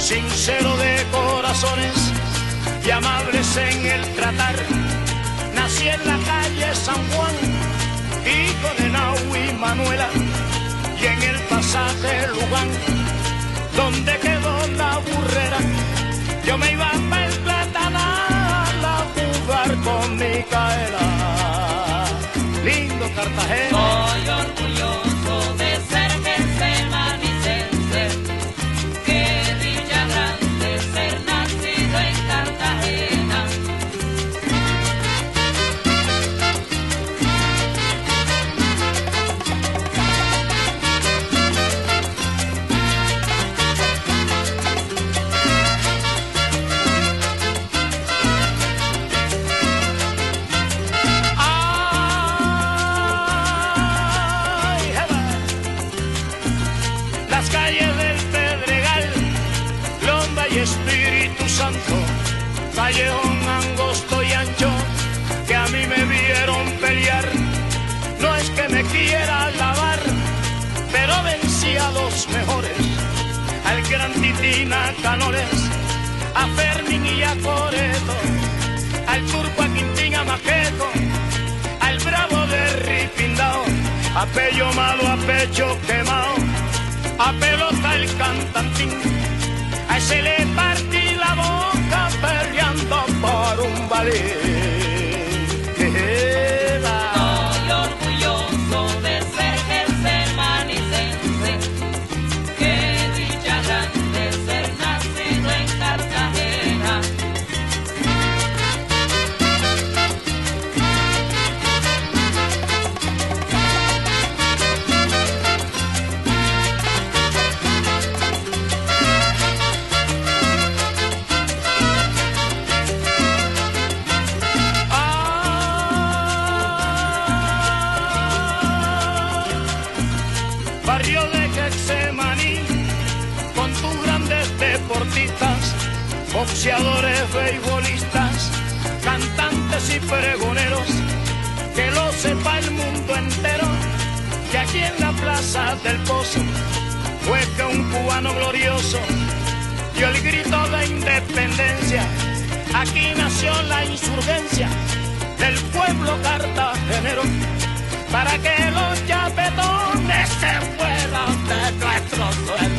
sincero de corazones y amables en el tratar. Nací en la calle San Juan, hijo de Nahui y Manuela, y en el pasaje Lugán, donde quedó la burrera, yo me iba para el Platanal a jugar con Micaela. Lindo Cartagena. Soy orgulloso de ser germanicense, qué dicha grande ser nacido en Cartagena. Las calles del Pedregal, Lomba y Espíritu Santo, callejón angosto y ancho, que a mí me vieron pelear. No es que me quiera lavar, pero vencí a los mejores, al gran Titina Canoles, a Fermín y a Coreto, al Turco, a Quintín, a Maqueco, al Bravo de Ripindao, a Pello Malo, a Pecho Quemao, a Pelota el Cantantín, a ese le partí la boca peleando por un balín. Soy orgulloso de ser germanicense, qué dicha grande ser nacido en Cartagena. Barrio de Getsemaní, con tus grandes deportistas, boxeadores, beisbolistas, cantantes y pregoneros, que lo sepa el mundo entero, que aquí en la Plaza del Pozo fue que un cubano glorioso dio el grito de independencia. Aquí nació la insurgencia del pueblo cartagenero, para que los chapetones se fueran de nuestro suelo.